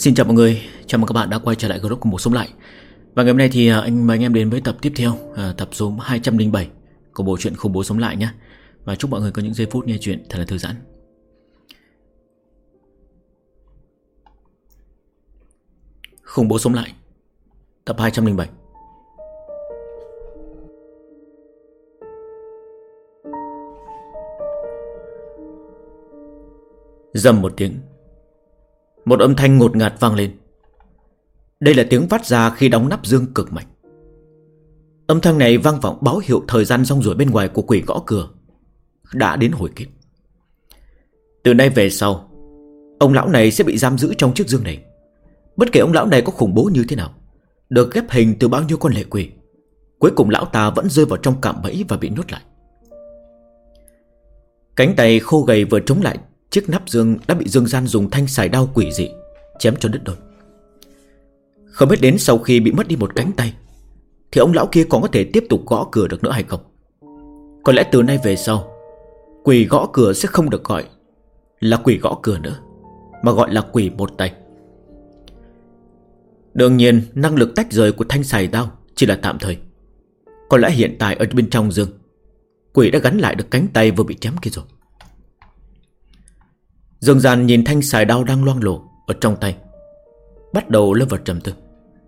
Xin chào mọi người, chào mừng các bạn đã quay trở lại group của Một Sống Lại. Và ngày hôm nay thì anh mời anh em đến với tập tiếp theo, tập số 207 của bộ truyện Khủng Bố Sống Lại nhé. Và chúc mọi người có những giây phút nghe chuyện thật là thư giãn. Khủng Bố Sống Lại, tập 207. Rầm một tiếng, một âm thanh ngột ngạt vang lên. Đây là tiếng phát ra khi đóng nắp dương cực mạnh. Âm thanh này vang vọng báo hiệu thời gian rong ruổi bên ngoài của quỷ gõ cửa đã đến hồi kết. Từ nay về sau, ông lão này sẽ bị giam giữ trong chiếc dương này. Bất kể ông lão này có khủng bố như thế nào, được ghép hình từ bao nhiêu con lệ quỷ, cuối cùng lão ta vẫn rơi vào trong cạm bẫy và bị nhốt lại. Cánh tay khô gầy vừa chống lại chiếc nắp dương đã bị Dương Gian dùng thanh sài đao quỷ dị chém cho đứt đôi. Không biết đến sau khi bị mất đi một cánh tay thì ông lão kia còn có thể tiếp tục gõ cửa được nữa hay không. Có lẽ từ nay về sau, quỷ gõ cửa sẽ không được gọi là quỷ gõ cửa nữa, mà gọi là quỷ một tay. Đương nhiên năng lực tách rời của thanh sài đao chỉ là tạm thời. Có lẽ hiện tại ở bên trong dương, quỷ đã gắn lại được cánh tay vừa bị chém kia rồi. Dương Gian nhìn thanh sài đao đang loang lổ ở trong tay, bắt đầu lâm vào trầm tư.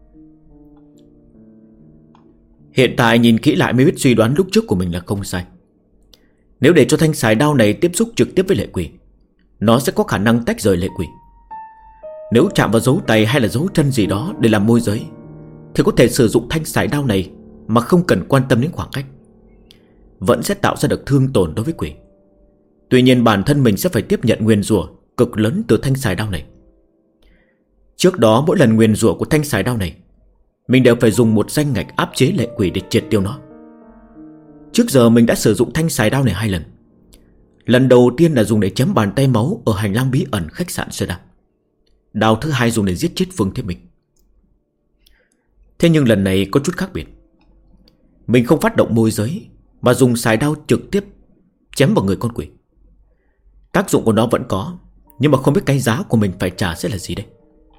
Hiện tại nhìn kỹ lại mới biết suy đoán lúc trước của mình là không sai. Nếu để cho thanh sài đao này tiếp xúc trực tiếp với lệ quỷ, nó sẽ có khả năng tách rời lệ quỷ. Nếu chạm vào dấu tay hay là dấu chân gì đó để làm môi giới, thì có thể sử dụng thanh sài đao này mà không cần quan tâm đến khoảng cách, vẫn sẽ tạo ra được thương tổn đối với quỷ. Tuy nhiên bản thân mình sẽ phải tiếp nhận nguyền rủa cực lớn từ thanh sài đao này. Trước đó mỗi lần nguyền rủa của thanh sài đao này, mình đều phải dùng một danh ngạch áp chế lệ quỷ để triệt tiêu nó. Trước giờ mình đã sử dụng thanh sài đao này 2 lần. Lần đầu tiên là dùng để chém bàn tay máu ở hành lang bí ẩn khách sạn Sơn Đăng. Đao thứ 2 dùng để giết chết Phương Thiết Minh. Thế nhưng lần này có chút khác biệt. Mình không phát động môi giới, mà dùng sài đao trực tiếp chém vào người con quỷ. Tác dụng của nó vẫn có, nhưng mà không biết cái giá của mình phải trả sẽ là gì đây.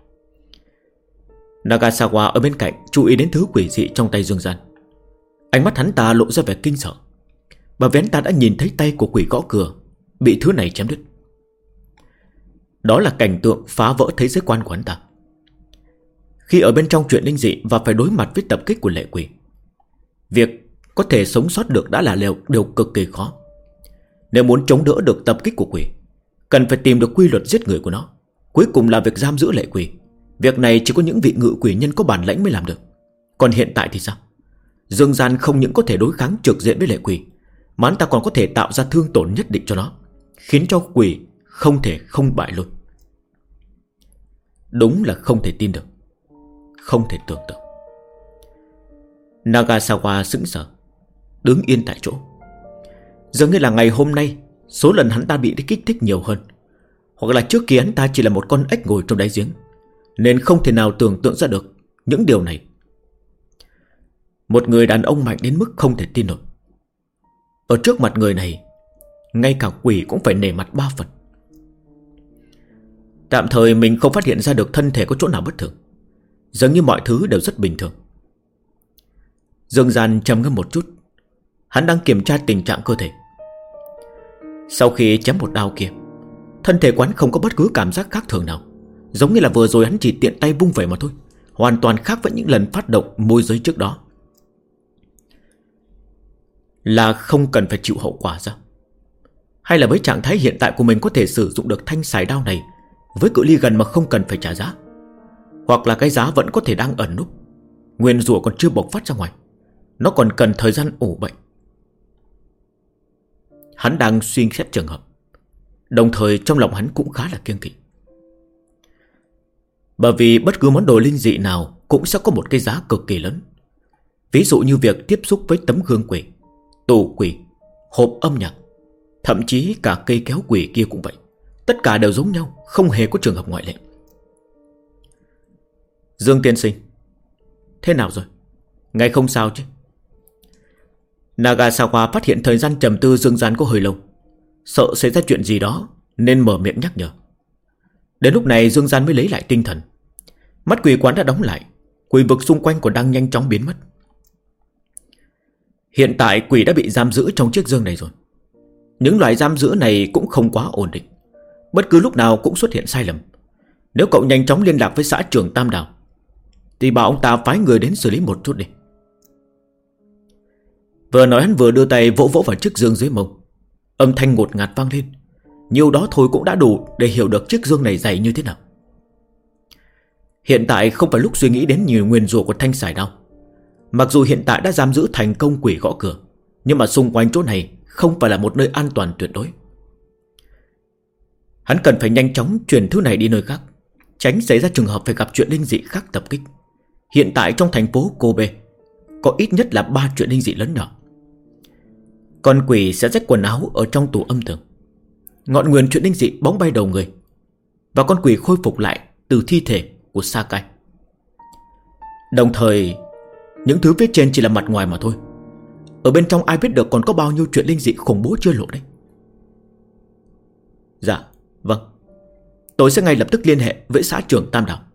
Nagasawa ở bên cạnh chú ý đến thứ quỷ dị trong tay Dương Gian. Ánh mắt hắn ta lộ ra vẻ kinh sợ, bởi vì hắn ta đã nhìn thấy tay của quỷ gõ cửa bị thứ này chém đứt. Đó là cảnh tượng phá vỡ thế giới quan của hắn ta. Khi ở bên trong chuyện linh dị và phải đối mặt với tập kích của lệ quỷ, việc có thể sống sót được đã là điều cực kỳ khó. Nếu muốn chống đỡ được tập kích của quỷ, cần phải tìm được quy luật giết người của nó, cuối cùng là việc giam giữ lệ quỷ. Việc này chỉ có những vị ngự quỷ nhân có bản lãnh mới làm được. Còn hiện tại thì sao? Dương Gian không những có thể đối kháng trực diện với lệ quỷ, mà hắn ta còn có thể tạo ra thương tổn nhất định cho nó, khiến cho quỷ không thể không bại luôn. Đúng là không thể tin được, không thể tưởng tượng. Nagasawa sững sờ, đứng yên tại chỗ. Dường như là ngày hôm nay số lần hắn ta bị kích thích nhiều hơn, hoặc là trước kia hắn ta chỉ là một con ếch ngồi trong đáy giếng, nên không thể nào tưởng tượng ra được những điều này. Một người đàn ông mạnh đến mức không thể tin nổi. Ở trước mặt người này, ngay cả quỷ cũng phải nể mặt 3 phần. Tạm thời mình không phát hiện ra được thân thể có chỗ nào bất thường, dường như mọi thứ đều rất bình thường. Dương Gian trầm ngâm một chút. Hắn đang kiểm tra tình trạng cơ thể. Sau khi chém một đao kia, thân thể quán không có bất cứ cảm giác khác thường nào, giống như là vừa rồi hắn chỉ tiện tay vung vẩy mà thôi, hoàn toàn khác với những lần phát động môi giới trước đó. Là không cần phải chịu hậu quả sao? Hay là với trạng thái hiện tại của mình có thể sử dụng được thanh sài đao này với cự ly gần mà không cần phải trả giá? Hoặc là cái giá vẫn có thể đang ẩn núp, nguyên rủa còn chưa bộc phát ra ngoài, nó còn cần thời gian ủ bệnh. Hắn đang suy xét trường hợp, đồng thời trong lòng hắn cũng khá là kiêng kỵ. Bởi vì bất cứ món đồ linh dị nào cũng sẽ có một cái giá cực kỳ lớn. Ví dụ như việc tiếp xúc với tấm gương quỷ, tủ quỷ, hộp âm nhạc, thậm chí cả cây kéo quỷ kia cũng vậy. Tất cả đều giống nhau, không hề có trường hợp ngoại lệ. Dương tiên sinh, thế nào rồi? Ngài không sao chứ? Nagasawa phát hiện thời gian trầm tư Dương Gian có hơi lâu, sợ xảy ra chuyện gì đó nên mở miệng nhắc nhở. Đến lúc này Dương Gian mới lấy lại tinh thần, Mắt quỷ quán đã đóng lại, quỷ vực xung quanh còn đang nhanh chóng biến mất. Hiện tại quỷ đã bị giam giữ trong chiếc dương này rồi. Những loại giam giữ này cũng không quá ổn định, bất cứ lúc nào cũng xuất hiện sai lầm. Nếu cậu nhanh chóng liên lạc với xã trưởng Tam Đảo thì bảo ông ta phái người đến xử lý một chút đi. Vừa nói hắn vừa đưa tay vỗ vỗ vào chiếc dương dưới mông. Âm thanh ngột ngạt vang lên. Nhiều đó thôi cũng đã đủ để hiểu được chiếc dương này dày như thế nào. Hiện tại không phải lúc suy nghĩ đến nhiều nguyên rủa của thanh sải đao. Mặc dù hiện tại đã giam giữ thành công quỷ gõ cửa, nhưng mà xung quanh chỗ này không phải là một nơi an toàn tuyệt đối. Hắn cần phải nhanh chóng chuyển thứ này đi nơi khác, tránh xảy ra trường hợp phải gặp chuyện linh dị khác tập kích. Hiện tại trong thành phố Kobe có ít nhất là 3 chuyện linh dị lớn nhỏ. Con quỷ sẽ rách quần áo ở trong tủ âm tường. Ngọn nguyền chuyện linh dị bóng bay đầu người, và con quỷ khôi phục lại từ thi thể của Sakai. Đồng thời, những thứ viết trên chỉ là mặt ngoài mà thôi. Ở bên trong ai biết được còn có bao nhiêu chuyện linh dị khủng bố chưa lộ đấy. Dạ, vâng. Tôi sẽ ngay lập tức liên hệ với xã trưởng Tam Đảo.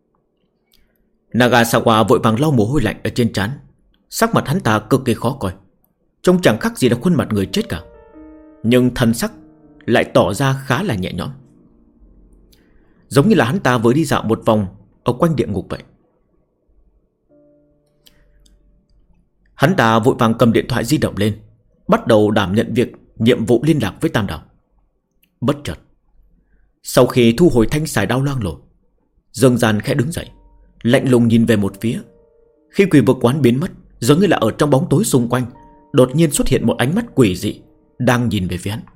Nagasawa vội vàng lau mồ hôi lạnh ở trên trán. Sắc mặt hắn ta cực kỳ khó coi, trông chẳng khác gì là khuôn mặt người chết cả, nhưng thân sắc lại tỏ ra khá là nhẹ nhõm, giống như là hắn ta vừa đi dạo một vòng ở quanh địa ngục vậy. Hắn ta vội vàng cầm điện thoại di động lên, bắt đầu đảm nhận nhiệm vụ liên lạc với Tam Đảo. Bất chợt, sau khi thu hồi thanh xài đao loang lổ, Dương Gian khẽ đứng dậy, lạnh lùng nhìn về một phía. Khi quỷ vực quán biến mất, giống như là ở trong bóng tối xung quanh đột nhiên xuất hiện một ánh mắt quỷ dị đang nhìn về phía hắn.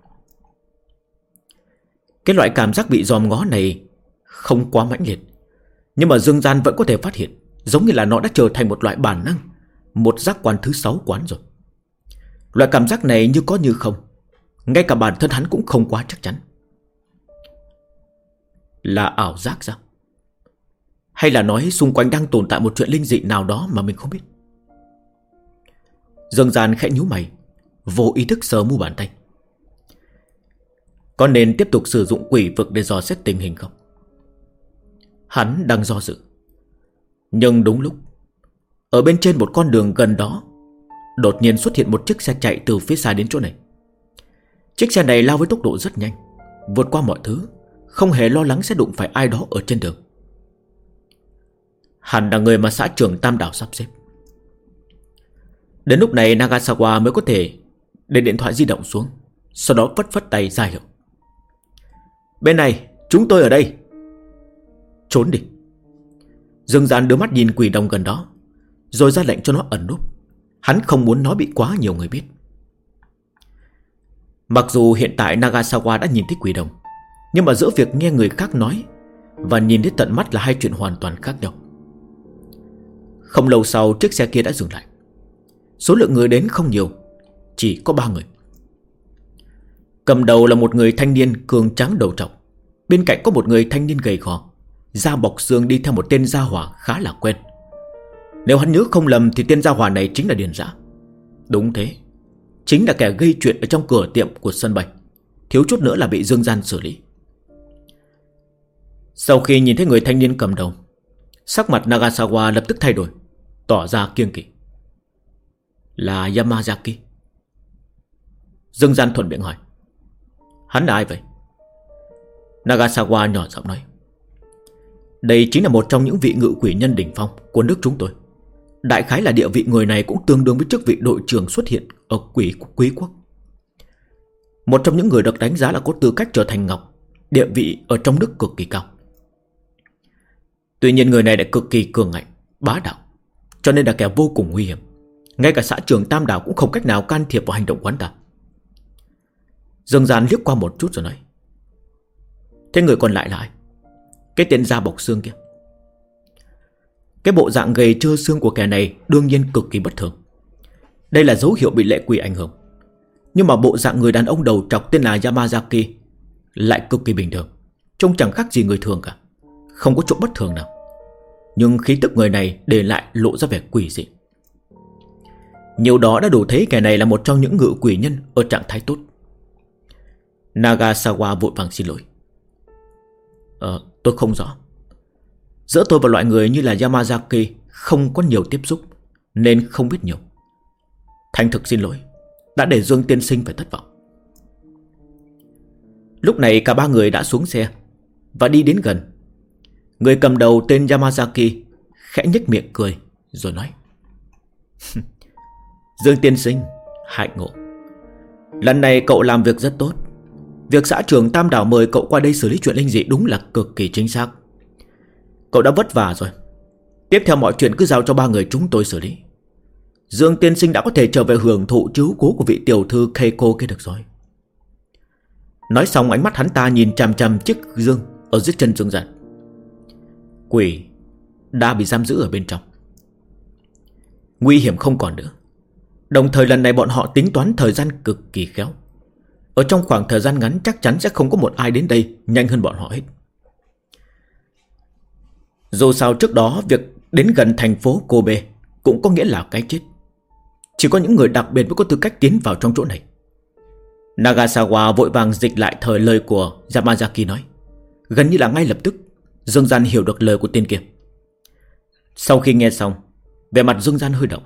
Cái loại cảm giác bị dòm ngó này không quá mãnh liệt, nhưng mà Dương Gian vẫn có thể phát hiện, giống như là nó đã trở thành một loại bản năng, một giác quan thứ 6 quán rồi. Loại cảm giác này như có như không, ngay cả bản thân hắn cũng không quá chắc chắn. Là ảo giác sao? Hay là nói xung quanh đang tồn tại một chuyện linh dị nào đó mà mình không biết? Dương Gian khẽ nhíu mày, vô ý thức sờ mu bàn tay. Có nên tiếp tục sử dụng quỷ vực để dò xét tình hình không? Hắn đang do dự. Nhưng đúng lúc, ở bên trên một con đường gần đó, đột nhiên xuất hiện một chiếc xe chạy từ phía xa đến chỗ này. Chiếc xe này lao với tốc độ rất nhanh, vượt qua mọi thứ, không hề lo lắng sẽ đụng phải ai đó ở trên đường. Hẳn là người mà xã trưởng Tam Đảo sắp xếp. Đến lúc này Nagasawa mới có thể để điện thoại di động xuống, sau đó phất phất tay ra hiệu. Bên này, chúng tôi ở đây. Trốn đi. Dương Gian đưa mắt nhìn quỷ đồng gần đó, rồi ra lệnh cho nó ẩn núp. Hắn không muốn nó bị quá nhiều người biết. Mặc dù hiện tại Nagasawa đã nhìn thấy quỷ đồng, nhưng mà giữa việc nghe người khác nói và nhìn thấy tận mắt là hai chuyện hoàn toàn khác nhau. Không lâu sau, chiếc xe kia đã dừng lại. Số lượng người đến không nhiều, chỉ có 3 người. Cầm đầu là một người thanh niên cường tráng đầu trọc, bên cạnh có một người thanh niên gầy gò, da bọc xương đi theo một tên gia hỏa khá là quen. Nếu hắn nhớ không lầm thì tên gia hỏa này chính là Điền Dã. Đúng thế, chính là kẻ gây chuyện ở trong cửa tiệm của sân bay, thiếu chút nữa là bị Dương Gian xử lý. Sau khi nhìn thấy người thanh niên cầm đầu, sắc mặt Nagasawa lập tức thay đổi, tỏ ra kiêng kỵ. Là Yamazaki. Dương Gian thuận miệng hỏi, hắn là ai vậy? Nagasawa nhỏ giọng nói, đây chính là một trong những vị ngự quỷ nhân đỉnh phong của nước chúng tôi. Đại khái là địa vị người này cũng tương đương với chức vị đội trưởng xuất hiện ở quý quốc. Một trong những người được đánh giá là có tư cách trở thành ngọc, địa vị ở trong nước cực kỳ cao. Tuy nhiên người này lại cực kỳ cường ngạnh, bá đạo, cho nên là kẻ vô cùng nguy hiểm. Ngay cả xã trưởng Tam Đảo cũng không cách nào can thiệp vào hành động của hắn ta. Dương Gian liếc qua một chút rồi nói, thế người còn lại là ai? Cái tên da bọc xương kia. Cái bộ dạng gầy trơ xương của kẻ này đương nhiên cực kỳ bất thường. Đây là dấu hiệu bị lệ quỷ ảnh hưởng. Nhưng mà bộ dạng người đàn ông đầu trọc tên là Yamazaki lại cực kỳ bình thường, trông chẳng khác gì người thường cả, không có chỗ bất thường nào. Nhưng khí tức người này để lại lộ ra vẻ quỷ dị. Nhiều đó đã đủ thấy kẻ này là một trong những ngự quỷ nhân ở trạng thái tốt. Nagasawa vội vàng xin lỗi. Tôi không rõ. Giữa tôi và loại người như là Yamazaki không có nhiều tiếp xúc, nên không biết nhiều. Thành thực xin lỗi, đã để Dương tiên sinh phải thất vọng. Lúc này cả ba người đã xuống xe và đi đến gần. Người cầm đầu tên Yamazaki khẽ nhếch miệng cười rồi nói: Dương tiên sinh, hạnh ngộ. Lần này cậu làm việc rất tốt. Việc xã trưởng Tam Đảo mời cậu qua đây xử lý chuyện linh dị đúng là cực kỳ chính xác. Cậu đã vất vả rồi. Tiếp theo mọi chuyện cứ giao cho ba người chúng tôi xử lý. Dương tiên sinh đã có thể trở về hưởng thụ chiếu cố của vị tiểu thư Keiko kia được rồi. Nói xong ánh mắt hắn ta nhìn chằm chằm chiếc dương ở dưới chân Dương Giản. Quỷ đã bị giam giữ ở bên trong. Nguy hiểm không còn nữa. Đồng thời lần này bọn họ tính toán thời gian cực kỳ khéo. Ở trong khoảng thời gian ngắn chắc chắn sẽ không có một ai đến đây nhanh hơn bọn họ hết. Dù sao trước đó việc đến gần thành phố Kobe cũng có nghĩa là cái chết. Chỉ có những người đặc biệt mới có tư cách tiến vào trong chỗ này. Nagasawa vội vàng dịch lại thời lời của Yamazaki nói. Gần như là ngay lập tức Dương Gian hiểu được lời của tên kia. Sau khi nghe xong, vẻ mặt Dương Gian hơi động.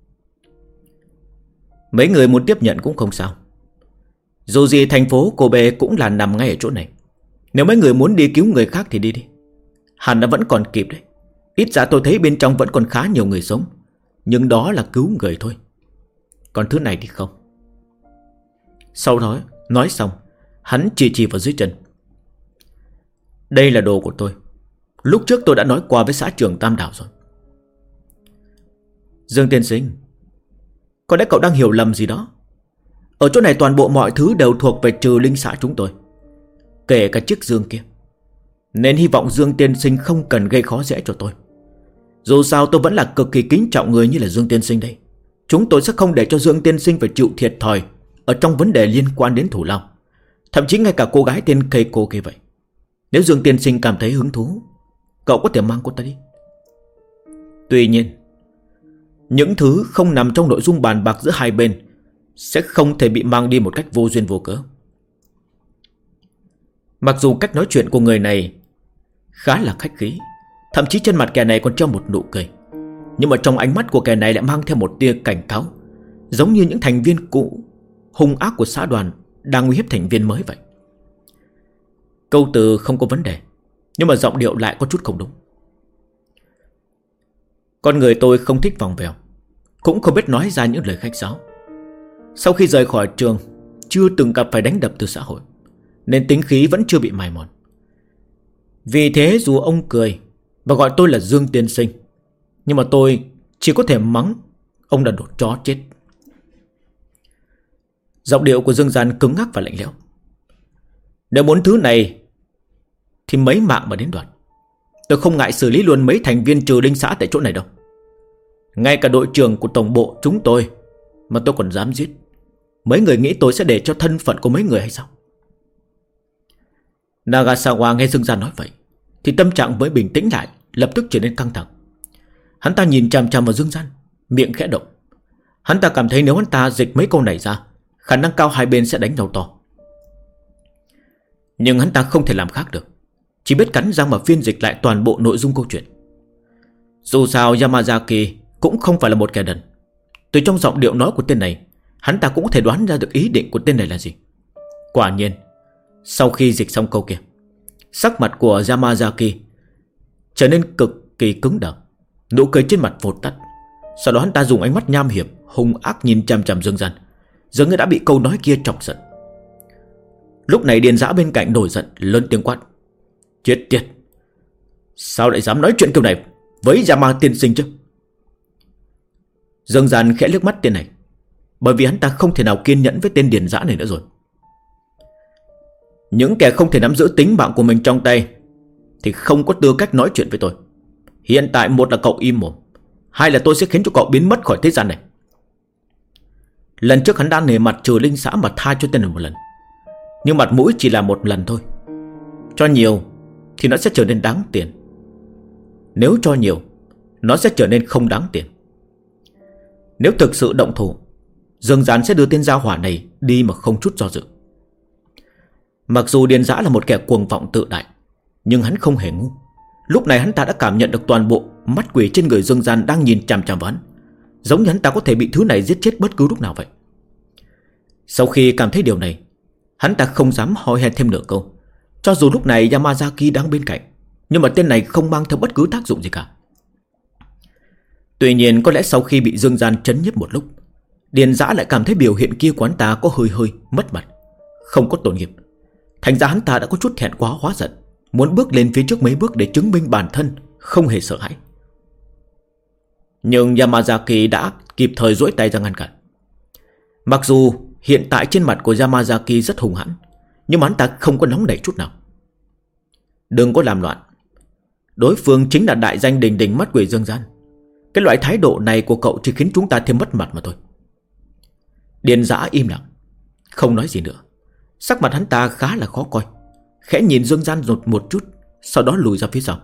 Mấy người muốn tiếp nhận cũng không sao. Dù gì thành phố Kobe cũng là nằm ngay ở chỗ này. Nếu mấy người muốn đi cứu người khác thì đi đi. Hẳn đã vẫn còn kịp đấy. Ít ra tôi thấy bên trong vẫn còn khá nhiều người sống. Nhưng đó là cứu người thôi. Còn thứ này thì không. Sau đó nói xong, hắn chỉ vào dưới chân. Đây là đồ của tôi. Lúc trước tôi đã nói qua với xã trưởng Tam Đảo rồi. Dương tiên sinh, có lẽ cậu đang hiểu lầm gì đó. Ở chỗ này toàn bộ mọi thứ đều thuộc về trừ linh xã chúng tôi, kể cả chiếc dương kia. Nên hy vọng Dương tiên sinh không cần gây khó dễ cho tôi. Dù sao tôi vẫn là cực kỳ kính trọng người như là Dương tiên sinh đây. Chúng tôi sẽ không để cho Dương tiên sinh phải chịu thiệt thòi ở trong vấn đề liên quan đến thủ lao. Thậm chí ngay cả cô gái tên Keiko kia vậy. Nếu Dương tiên sinh cảm thấy hứng thú, cậu có thể mang cô ta đi. Tuy nhiên, những thứ không nằm trong nội dung bàn bạc giữa hai bên sẽ không thể bị mang đi một cách vô duyên vô cớ. Mặc dù cách nói chuyện của người này khá là khách khí, thậm chí trên mặt kẻ này còn treo một nụ cười, nhưng mà trong ánh mắt của kẻ này lại mang theo một tia cảnh cáo, giống như những thành viên cũ hung ác của xã đoàn đang uy hiếp thành viên mới vậy. Câu từ không có vấn đề, nhưng mà giọng điệu lại có chút không đúng. Con người tôi không thích vòng vèo, cũng không biết nói ra những lời khách sáo. Sau khi rời khỏi trường, chưa từng gặp phải đánh đập từ xã hội, nên tính khí vẫn chưa bị mài mòn. Vì thế dù ông cười và gọi tôi là Dương tiên sinh, nhưng mà tôi chỉ có thể mắng ông là đồ chó chết. Giọng điệu của Dương Gian cứng ngắc và lạnh lẽo. Nếu muốn thứ này thì mấy mạng mà đến đoạt. Tôi không ngại xử lý luôn mấy thành viên trừ linh xã tại chỗ này đâu. Ngay cả đội trưởng của tổng bộ chúng tôi mà tôi còn dám giết. Mấy người nghĩ tôi sẽ để cho thân phận của mấy người hay sao? Nagasawa nghe Dương Gian nói vậy thì tâm trạng mới bình tĩnh lại, lập tức trở nên căng thẳng. Hắn ta nhìn chằm chằm vào Dương Gian, miệng khẽ động. Hắn ta cảm thấy nếu hắn ta dịch mấy câu này ra, khả năng cao hai bên sẽ đánh nhau to. Nhưng hắn ta không thể làm khác được, chỉ biết cắn răng mà phiên dịch lại toàn bộ nội dung câu chuyện. Dù sao Yamazaki cũng không phải là một kẻ đần. Từ trong giọng điệu nói của tên này, hắn ta cũng có thể đoán ra được ý định của tên này là gì. Quả nhiên, sau khi dịch xong câu kia, sắc mặt của Yamazaki trở nên cực kỳ cứng đờ, nụ cười trên mặt vụt tắt. Sau đó hắn ta dùng ánh mắt nham hiểm hung ác nhìn chằm chằm Dương Gian, dường như đã bị câu nói kia chọc giận. Lúc này Điền Dã bên cạnh nổi giận, lớn tiếng quát: Chết tiệt, sao lại dám nói chuyện kiểu này với Yama tiên sinh chứ? Dương Gian khẽ liếc mắt tên này, bởi vì hắn ta không thể nào kiên nhẫn với tên Điền Dã này nữa rồi. Những kẻ không thể nắm giữ tính mạng của mình trong tay thì không có tư cách nói chuyện với tôi. Hiện tại một là cậu im mồm, hai là tôi sẽ khiến cho cậu biến mất khỏi thế gian này. Lần trước hắn đã nề mặt trừ linh xã mà tha cho tên này một lần, nhưng mặt mũi chỉ là một lần thôi. Cho nhiều thì nó sẽ trở nên đáng tiền. Nếu cho nhiều, nó sẽ trở nên không đáng tiền. Nếu thực sự động thủ, Dương Gián sẽ đưa tên gia hỏa này đi mà không chút do dự. Mặc dù Điền Dã là một kẻ cuồng vọng tự đại, nhưng hắn không hề ngu. Lúc này hắn ta đã cảm nhận được toàn bộ mắt quỷ trên người Dương Gian đang nhìn chằm chằm vào hắn, giống như hắn ta có thể bị thứ này giết chết bất cứ lúc nào vậy. Sau khi cảm thấy điều này, hắn ta không dám hỏi hẹn thêm nửa câu. Cho dù lúc này Yamazaki đang bên cạnh, nhưng mà tên này không mang theo bất cứ tác dụng gì cả. Tuy nhiên có lẽ sau khi bị Dương Gian chấn nhiếp một lúc, Điền Dã lại cảm thấy biểu hiện kia của hắn ta có hơi mất mặt, không có tôn nghiêm. Thành ra hắn ta đã có chút thẹn quá hóa giận, muốn bước lên phía trước mấy bước để chứng minh bản thân không hề sợ hãi. Nhưng Yamazaki đã kịp thời duỗi tay ra ngăn cản. Mặc dù hiện tại trên mặt của Yamazaki rất hung hãn, nhưng mà hắn ta không có nóng nảy chút nào. Đừng có làm loạn. Đối phương chính là đại danh đình đình mắt quỷ Dương Gian. Cái loại thái độ này của cậu chỉ khiến chúng ta thêm mất mặt mà thôi. Điền Dã im lặng, không nói gì nữa. Sắc mặt hắn ta khá là khó coi, khẽ nhìn Dương Gian một chút, sau đó lùi ra phía sau.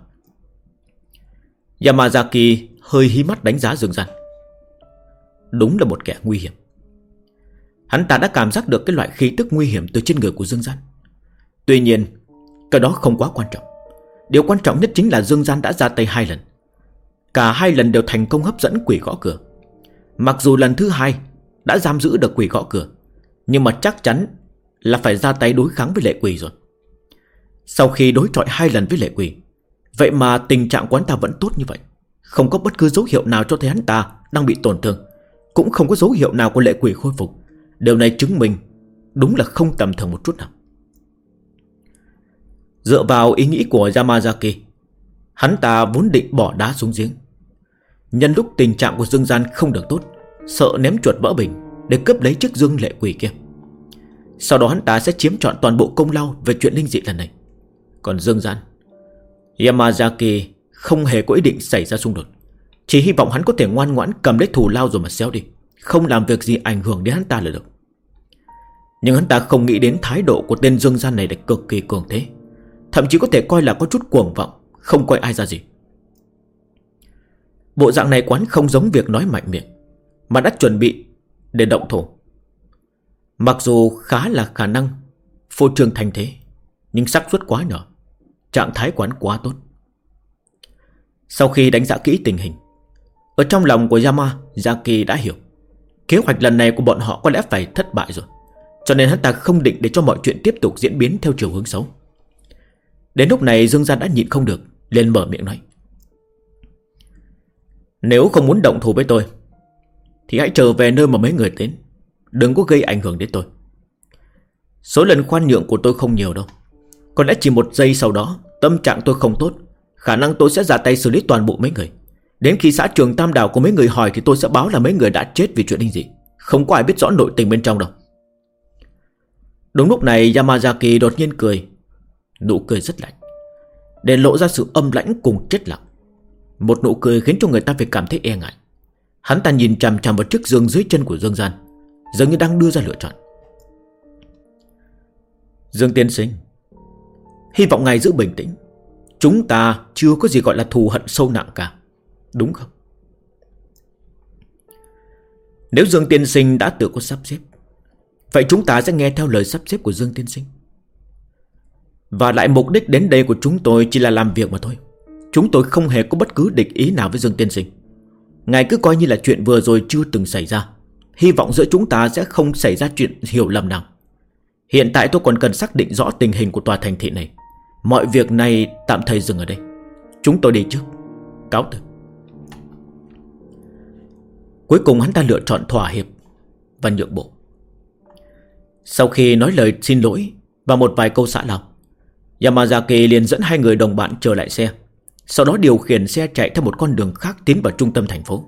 Yamazaki hơi hí mắt đánh giá Dương Gian. Đúng là một kẻ nguy hiểm. Hắn ta đã cảm giác được cái loại khí tức nguy hiểm từ trên người của Dương Gian. Tuy nhiên, cái đó không quá quan trọng. Điều quan trọng nhất chính là Dương Gian đã ra tay 2 lần. Cả 2 lần đều thành công hấp dẫn quỷ gõ cửa. Mặc dù lần thứ 2 đã giam giữ được quỷ gõ cửa, nhưng mà chắc chắn là phải ra tay đối kháng với lệ quỷ rồi. Sau khi đối chọi 2 lần với lệ quỷ, vậy mà tình trạng của hắn ta vẫn tốt như vậy, không có bất cứ dấu hiệu nào cho thấy hắn ta đang bị tổn thương, cũng không có dấu hiệu nào của lệ quỷ khôi phục. Điều này chứng minh đúng là không tầm thường một chút nào. Dựa vào ý nghĩ của Yamazaki, hắn ta vốn định bỏ đá xuống giếng. Nhân lúc tình trạng của Dương Gian không được tốt, sợ ném chuột vỡ bình để cướp lấy chiếc dương lệ quỷ kia. Sau đó hắn ta sẽ chiếm trọn toàn bộ công lao về chuyện linh dị lần này. Còn Dương Gian, Yamazaki không hề có ý định xảy ra xung đột, chỉ hy vọng hắn có thể ngoan ngoãn cầm lấy thù lao rồi mà xéo đi, không làm việc gì ảnh hưởng đến hắn ta là được. Nhưng hắn ta không nghĩ đến thái độ của tên Dương Gian này là cực kỳ cường thế, thậm chí có thể coi là có chút cuồng vọng, không coi ai ra gì. Bộ dạng này quán không giống việc nói mạnh miệng, mà đã chuẩn bị để động thổ. Mặc dù khá là khả năng phô trương thành thế, nhưng xác suất quá nhỏ, trạng thái quán quá tốt. Sau khi đánh giá kỹ tình hình, ở trong lòng của Yamazaki đã hiểu kế hoạch lần này của bọn họ có lẽ phải thất bại rồi, cho nên hắn ta không định để cho mọi chuyện tiếp tục diễn biến theo chiều hướng xấu. Đến lúc này Dương Gian đã nhịn không được, liền mở miệng nói: Nếu không muốn động thủ với tôi thì hãy trở về nơi mà mấy người đến, đừng có gây ảnh hưởng đến tôi. Số lần khoan nhượng của tôi không nhiều đâu. Có lẽ chỉ 1 giây sau đó tâm trạng tôi không tốt, khả năng tôi sẽ ra tay xử lý toàn bộ mấy người. Đến khi xã trường Tam Đảo của mấy người hỏi thì tôi sẽ báo là mấy người đã chết vì chuyện linh dị, không có ai biết rõ nội tình bên trong đâu. Đúng lúc này Yamazaki đột nhiên cười, nụ cười rất lạnh, để lộ ra sự âm lãnh cùng chết lặng. Một nụ cười khiến cho người ta phải cảm thấy e ngại. Hắn ta nhìn chằm chằm vào chiếc giường dưới chân của Dương Gian, dường như đang đưa ra lựa chọn. Dương tiên sinh, hy vọng ngài giữ bình tĩnh. Chúng ta chưa có gì gọi là thù hận sâu nặng cả, đúng không? Nếu Dương tiên sinh đã tự có sắp xếp, vậy chúng ta sẽ nghe theo lời sắp xếp của Dương tiên sinh. Và lại mục đích đến đây của chúng tôi chỉ là làm việc mà thôi. Chúng tôi không hề có bất cứ địch ý nào với Dương tiên sinh. Ngài cứ coi như là chuyện vừa rồi chưa từng xảy ra. Hy vọng giữa chúng ta sẽ không xảy ra chuyện hiểu lầm nào. Hiện tại tôi còn cần xác định rõ tình hình của tòa thành thị này. Mọi việc này tạm thời dừng ở đây. Chúng tôi đi trước. Cáo từ. Cuối cùng hắn ta lựa chọn thỏa hiệp và nhượng bộ. Sau khi nói lời xin lỗi và một vài câu xã lòng, Yamazaki liền dẫn 2 người đồng bạn trở lại xe, sau đó điều khiển xe chạy theo một con đường khác tiến vào trung tâm thành phố.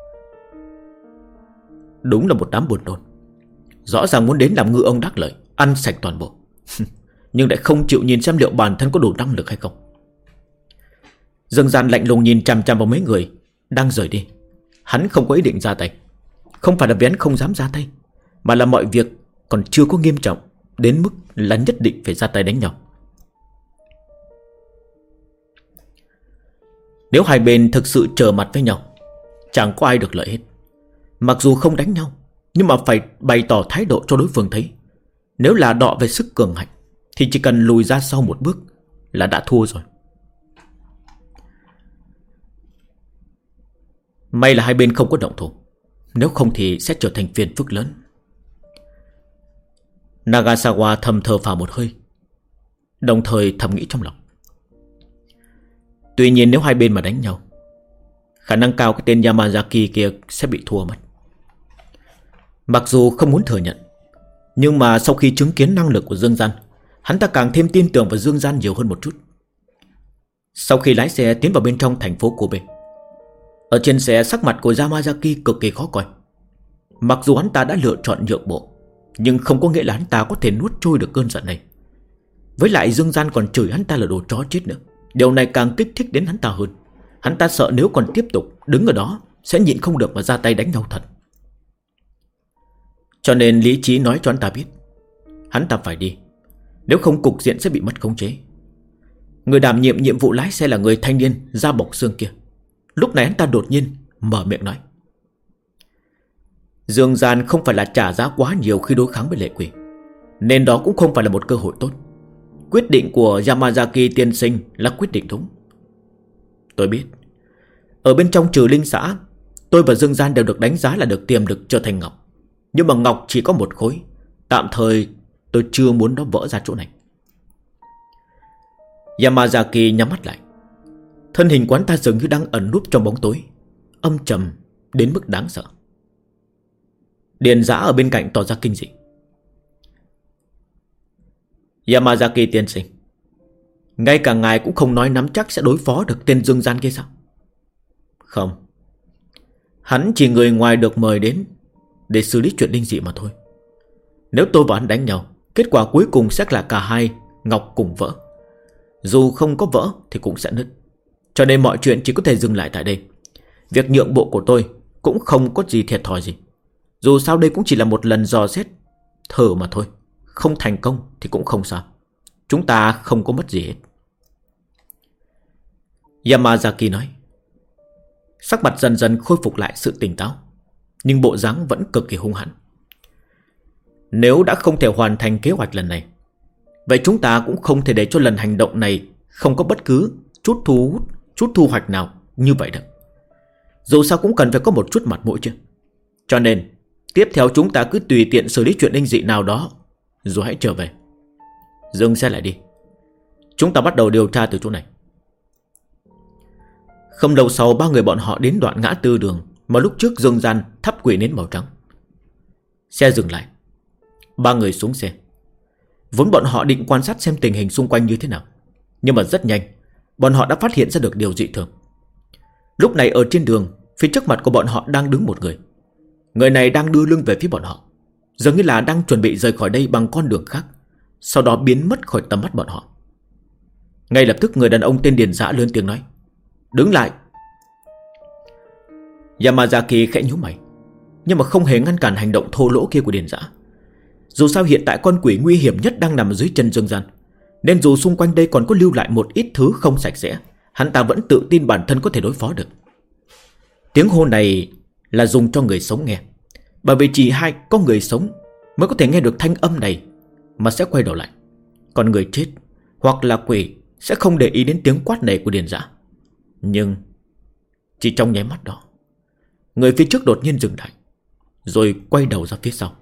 Đúng là một đám buồn nôn. Rõ ràng muốn đến làm ngư ông đắc lợi, ăn sạch toàn bộ nhưng lại không chịu nhìn xem liệu bản thân có đủ năng lực hay không. Dương Gian lạnh lùng nhìn chằm chằm vào mấy người đang rời đi. Hắn không có ý định ra tay. Không phải là vì hắn không dám ra tay, mà là mọi việc còn chưa có nghiêm trọng đến mức là nhất định phải ra tay đánh nhau. Nếu hai bên thực sự trở mặt với nhau, chẳng có ai được lợi hết. Mặc dù không đánh nhau, nhưng mà phải bày tỏ thái độ cho đối phương thấy. Nếu là đọ về sức cường hạnh thì chỉ cần lùi ra sau một bước là đã thua rồi. May là hai bên không có động thủ, nếu không thì sẽ trở thành phiền phức lớn. Nagasawa thầm thở phào một hơi, đồng thời thầm nghĩ trong lòng. Tuy nhiên nếu hai bên mà đánh nhau, khả năng cao cái tên Yamazaki kia sẽ bị thua mất. Mặc dù không muốn thừa nhận, nhưng mà sau khi chứng kiến năng lực của Dương Gian, hắn ta càng thêm tin tưởng vào Dương Gian nhiều hơn một chút. Sau khi lái xe tiến vào bên trong thành phố Kobe, ở trên xe sắc mặt của Yamazaki cực kỳ khó coi. Mặc dù hắn ta đã lựa chọn nhượng bộ, nhưng không có nghĩa là hắn ta có thể nuốt trôi được cơn giận này. Với lại Dương Gian còn chửi hắn ta là đồ chó chết nữa. Điều này càng kích thích đến hắn ta hơn. Hắn ta sợ nếu còn tiếp tục đứng ở đó sẽ nhịn không được mà ra tay đánh nhau thật. Cho nên lý trí nói cho hắn ta biết hắn ta phải đi, nếu không cục diện sẽ bị mất khống chế. Người đảm nhiệm nhiệm vụ lái xe là người thanh niên da bọc xương kia. Lúc này hắn ta đột nhiên mở miệng nói: Dương Gian không phải là trả giá quá nhiều khi đối kháng với Lệ Quỷ, nên đó cũng không phải là một cơ hội tốt. Quyết định của Yamazaki tiên sinh là quyết định đúng. Tôi biết, ở bên trong trừ linh xã, tôi và Dương Gian đều được đánh giá là được tiềm lực trở thành ngọc. Nhưng mà ngọc chỉ có một khối, tạm thời tôi chưa muốn nó vỡ ra chỗ này. Yamazaki nhắm mắt lại. Thân hình quán ta dường như đang ẩn núp trong bóng tối, âm trầm đến mức đáng sợ. Điền Giã ở bên cạnh tỏ ra kinh dị. Yamazaki tiên sinh, ngay cả ngài cũng không nói nắm chắc sẽ đối phó được tên Dương Gian kia sao? Không, hắn chỉ người ngoài được mời đến để xử lý chuyện linh dị mà thôi. Nếu tôi và hắn đánh nhau, kết quả cuối cùng sẽ là cả hai ngọc cùng vỡ. Dù không có vỡ thì cũng sẽ nứt. Cho nên mọi chuyện chỉ có thể dừng lại tại đây. Việc nhượng bộ của tôi cũng không có gì thiệt thòi gì. Dù sao đây cũng chỉ là một lần dò xét thử mà thôi. Không thành công thì cũng không sao. Chúng ta không có mất gì hết. Yamazaki nói. Sắc mặt dần dần khôi phục lại sự tỉnh táo, nhưng bộ dáng vẫn cực kỳ hung hãn. Nếu đã không thể hoàn thành kế hoạch lần này, vậy chúng ta cũng không thể để cho lần hành động này không có bất cứ chút thu hoạch nào như vậy được. Dù sao cũng cần phải có một chút mặt mũi chứ. Cho nên tiếp theo chúng ta cứ tùy tiện xử lý chuyện linh dị nào đó, rồi hãy trở về. Dừng xe lại đi. Chúng ta bắt đầu điều tra từ chỗ này. Không lâu sau, ba người bọn họ đến đoạn ngã tư đường mà lúc trước Dương Gian thắp quỷ nến màu trắng. Xe dừng lại. Ba người xuống xe. Vốn bọn họ định quan sát xem tình hình xung quanh như thế nào, nhưng mà rất nhanh bọn họ đã phát hiện ra được điều dị thường. Lúc này ở trên đường, phía trước mặt của bọn họ đang đứng một người. Người này đang đưa lưng về phía bọn họ, dường như là đang chuẩn bị rời khỏi đây bằng con đường khác, sau đó biến mất khỏi tầm mắt bọn họ. Ngay lập tức người đàn ông tên Điền Giã lớn tiếng nói: Đứng lại. Yamazaki khẽ nhíu mày, nhưng mà không hề ngăn cản hành động thô lỗ kia của Điền Giã. Dù sao hiện tại con quỷ nguy hiểm nhất đang nằm dưới chân Dương Gian, nên dù xung quanh đây còn có lưu lại một ít thứ không sạch sẽ, hắn ta vẫn tự tin bản thân có thể đối phó được. Tiếng hô này là dùng cho người sống nghe, bởi vì chỉ có người sống mới có thể nghe được thanh âm này mà sẽ quay đầu lại. Còn người chết hoặc là quỷ sẽ không để ý đến tiếng quát này của Điền Giã. Nhưng chỉ trong nháy mắt đó, người phía trước đột nhiên dừng lại, rồi quay đầu ra phía sau.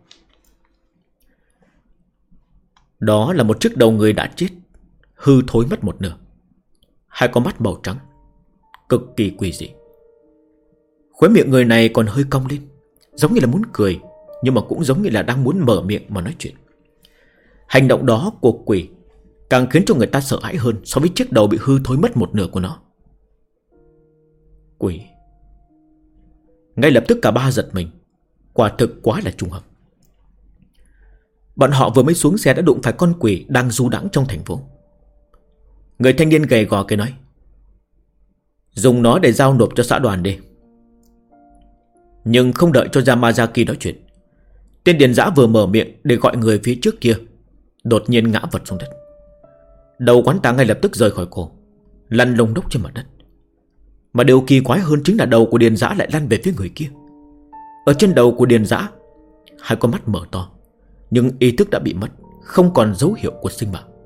Đó là một chiếc đầu người đã chết, hư thối mất một nửa, hai con mắt màu trắng, cực kỳ quỷ dị. Khóe miệng người này còn hơi cong lên, giống như là muốn cười, nhưng mà cũng giống như là đang muốn mở miệng mà nói chuyện. Hành động đó của quỷ càng khiến cho người ta sợ hãi hơn so với chiếc đầu bị hư thối mất một nửa của nó. Quỷ. Ngay lập tức cả ba giật mình. Quả thực quá là trùng hợp. Bọn họ vừa mới xuống xe đã đụng phải con quỷ đang du đãng trong thành phố. Người thanh niên gầy gò kia nói: Dùng nó để giao nộp cho xã đoàn đi. Nhưng không đợi cho Yamazaki nói chuyện, tên Điền Giã vừa mở miệng để gọi người phía trước kia, đột nhiên ngã vật xuống đất. Đầu quán ta ngay lập tức rời khỏi cổ, lăn lông đốc trên mặt đất. Mà điều kỳ quái hơn chính là đầu của Điền Giã lại lăn về phía người kia. Ở trên đầu của Điền Giã, hai con mắt mở to, nhưng ý thức đã bị mất, không còn dấu hiệu của sinh mạng.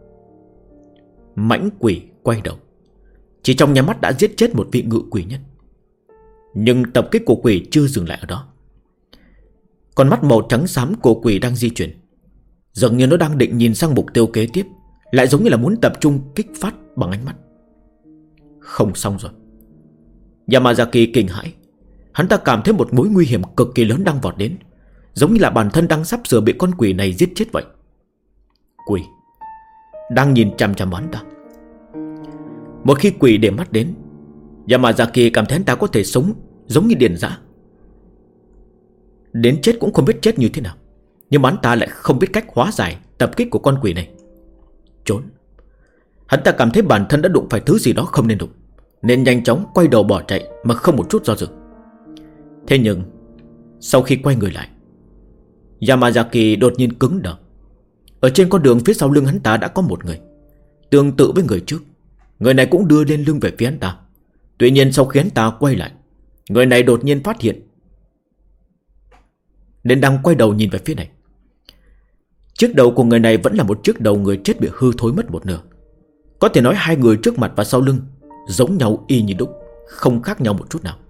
Mãnh quỷ quay đầu, chỉ trong nháy mắt đã giết chết một vị ngự quỷ nhân. Nhưng tập kích của quỷ chưa dừng lại ở đó. Con mắt màu trắng xám của quỷ đang di chuyển, dường như nó đang định nhìn sang mục tiêu kế tiếp, lại giống như là muốn tập trung kích phát bằng ánh mắt. Không xong rồi. Yamazaki kinh hãi. Hắn ta cảm thấy một mối nguy hiểm cực kỳ lớn đang vọt đến, giống như là bản thân đang sắp sửa bị con quỷ này giết chết vậy. Quỷ đang nhìn chằm chằm hắn ta. Một khi quỷ để mắt đến, Yamazaki cảm thấy hắn ta có thể sống giống như điền dã, đến chết cũng không biết chết như thế nào. Nhưng hắn ta lại không biết cách hóa giải tập kích của con quỷ này. Trốn. Hắn ta cảm thấy bản thân đã đụng phải thứ gì đó không nên đụng, nên nhanh chóng quay đầu bỏ chạy mà không một chút do dự. Thế nhưng sau khi quay người lại, Yamazaki đột nhiên cứng đờ. Ở trên con đường phía sau lưng hắn ta đã có một người, tương tự với người trước. Người này cũng đưa lên lưng về phía hắn ta. Tuy nhiên sau khi hắn ta quay lại, người này đột nhiên phát hiện, nên đang quay đầu nhìn về phía này. Chiếc đầu của người này vẫn là một chiếc đầu người chết bị hư thối mất một nửa. Có thể nói hai người trước mặt và sau lưng giống nhau y như đúc, không khác nhau một chút nào.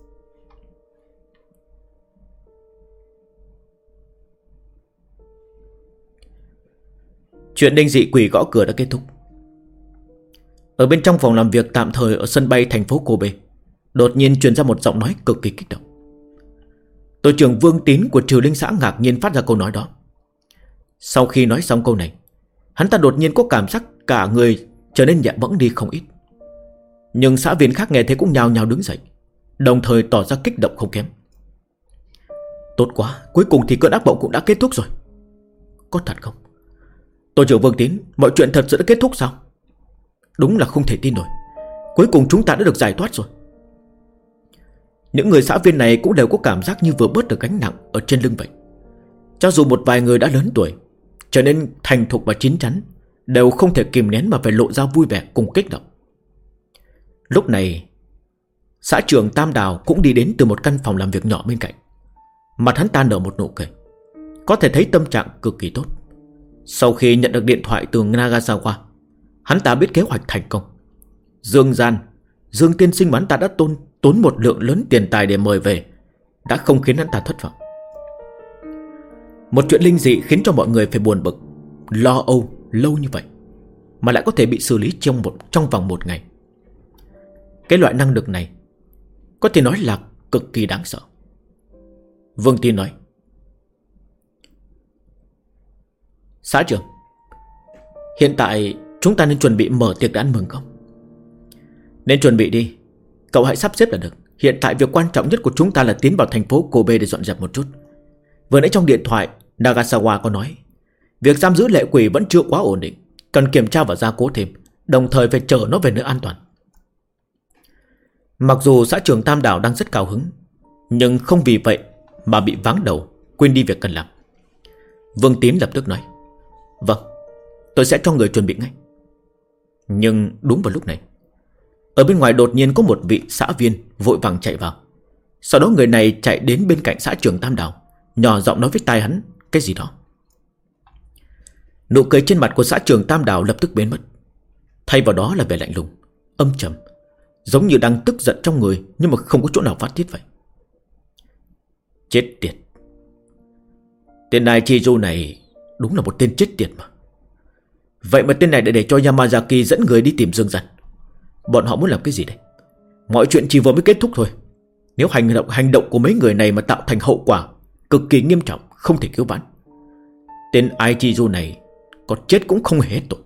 Chuyện đinh dị quỷ gõ cửa đã kết thúc. Ở bên trong phòng làm việc tạm thời ở sân bay thành phố Kobe, đột nhiên truyền ra một giọng nói cực kỳ kích động. Tổ trưởng Vương Tín của Trừ Linh xã ngạc nhiên phát ra câu nói đó. Sau khi nói xong câu này, hắn ta đột nhiên có cảm giác cả người trở nên nhẹ bẫng đi không ít. Nhưng xã viên khác nghe thế cũng nhao nhao đứng dậy, đồng thời tỏ ra kích động không kém. Tốt quá, cuối cùng thì cơn ác mộng cũng đã kết thúc rồi. Có thật không? Tổ trưởng Vương Tín, mọi chuyện thật sự đã kết thúc sao? Đúng là không thể tin nổi. Cuối cùng chúng ta đã được giải thoát rồi. Những người xã viên này cũng đều có cảm giác như vừa bớt được gánh nặng ở trên lưng vậy. Cho dù một vài người đã lớn tuổi, trở nên thành thục và chín chắn, đều không thể kìm nén mà phải lộ ra vui vẻ cùng kích động. Lúc này, xã trưởng Tam Đào cũng đi đến từ một căn phòng làm việc nhỏ bên cạnh. Mặt hắn ta nở một nụ cười, có thể thấy tâm trạng cực kỳ tốt. Sau khi nhận được điện thoại từ Nagasawa, hắn ta biết kế hoạch thành công. Dương tiên sinh mà hắn ta đã tốn một lượng lớn tiền tài để mời về, đã không khiến hắn ta thất vọng. Một chuyện linh dị khiến cho mọi người phải buồn bực, lo âu lâu như vậy, mà lại có thể bị xử lý trong vòng một ngày. Cái loại năng lực này có thể nói là cực kỳ đáng sợ. Vương Tín nói: Xã trưởng, hiện tại chúng ta nên chuẩn bị mở tiệc để ăn mừng không? Nên chuẩn bị đi. Cậu hãy sắp xếp là được. Hiện tại việc quan trọng nhất của chúng ta là tiến vào thành phố Kobe để dọn dẹp một chút. Vừa nãy trong điện thoại Nagasawa có nói việc giam giữ lệ quỷ vẫn chưa quá ổn định, cần kiểm tra và gia cố thêm, đồng thời phải chở nó về nơi an toàn. Mặc dù xã trưởng Tam Đảo đang rất cao hứng, nhưng không vì vậy mà bị váng đầu, quên đi việc cần làm. Vương Tín lập tức nói: Vâng, tôi sẽ cho người chuẩn bị ngay. Nhưng đúng vào lúc này, ở bên ngoài đột nhiên có một vị xã viên vội vàng chạy vào. Sau đó người này chạy đến bên cạnh xã trưởng Tam Đảo, nhỏ giọng nói với tai hắn cái gì đó. Nụ cười trên mặt của xã trưởng Tam Đảo lập tức biến mất, thay vào đó là vẻ lạnh lùng, âm trầm, giống như đang tức giận trong người nhưng mà không có chỗ nào phát tiết vậy. Chết tiệt, tên Aichizu này đúng là một tên chết tiệt mà. Vậy mà tên này đã để cho Yamazaki dẫn người đi tìm Dương Dân. Bọn họ muốn làm cái gì đây? Mọi chuyện chỉ vừa mới kết thúc thôi. Nếu hành động của mấy người này mà tạo thành hậu quả cực kỳ nghiêm trọng, không thể cứu vãn, tên Aichizu này có chết cũng không hề hết tội.